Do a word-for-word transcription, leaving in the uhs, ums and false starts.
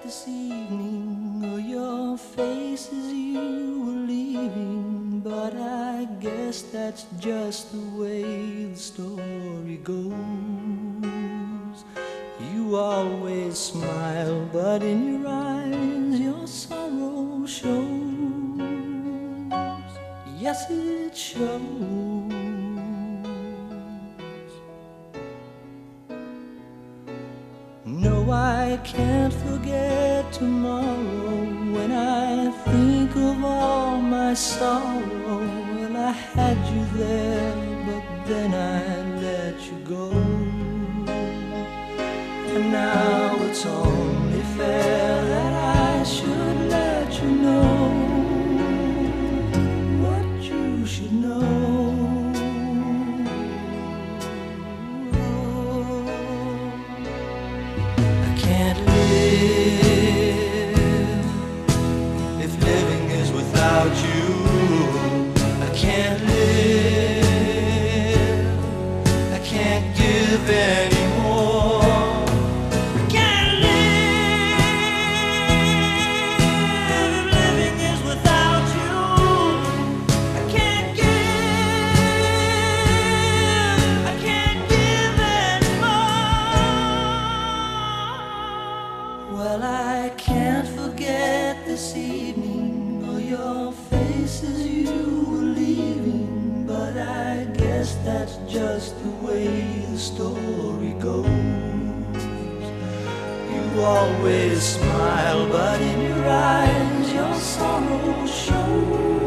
this evening, or your face as you were leaving, but I guess that's just the way the story goes. You always smile, but in your eyes your sorrow shows. Yes, it shows. No, I can't forget tomorrow. When I think of all my sorrow, well, I had you there, but then I let you go. And now it's only fair that I should let you know what you should know. Can't live if living is without you. I can't live, I can't give anymore. I can't live if living is without you. I can't give, I can't give anymore. Well, I can't forget this evening, or your face as you were leaving, but I guess that's just the way the story goes. You always smile, but in your eyes your sorrow shows.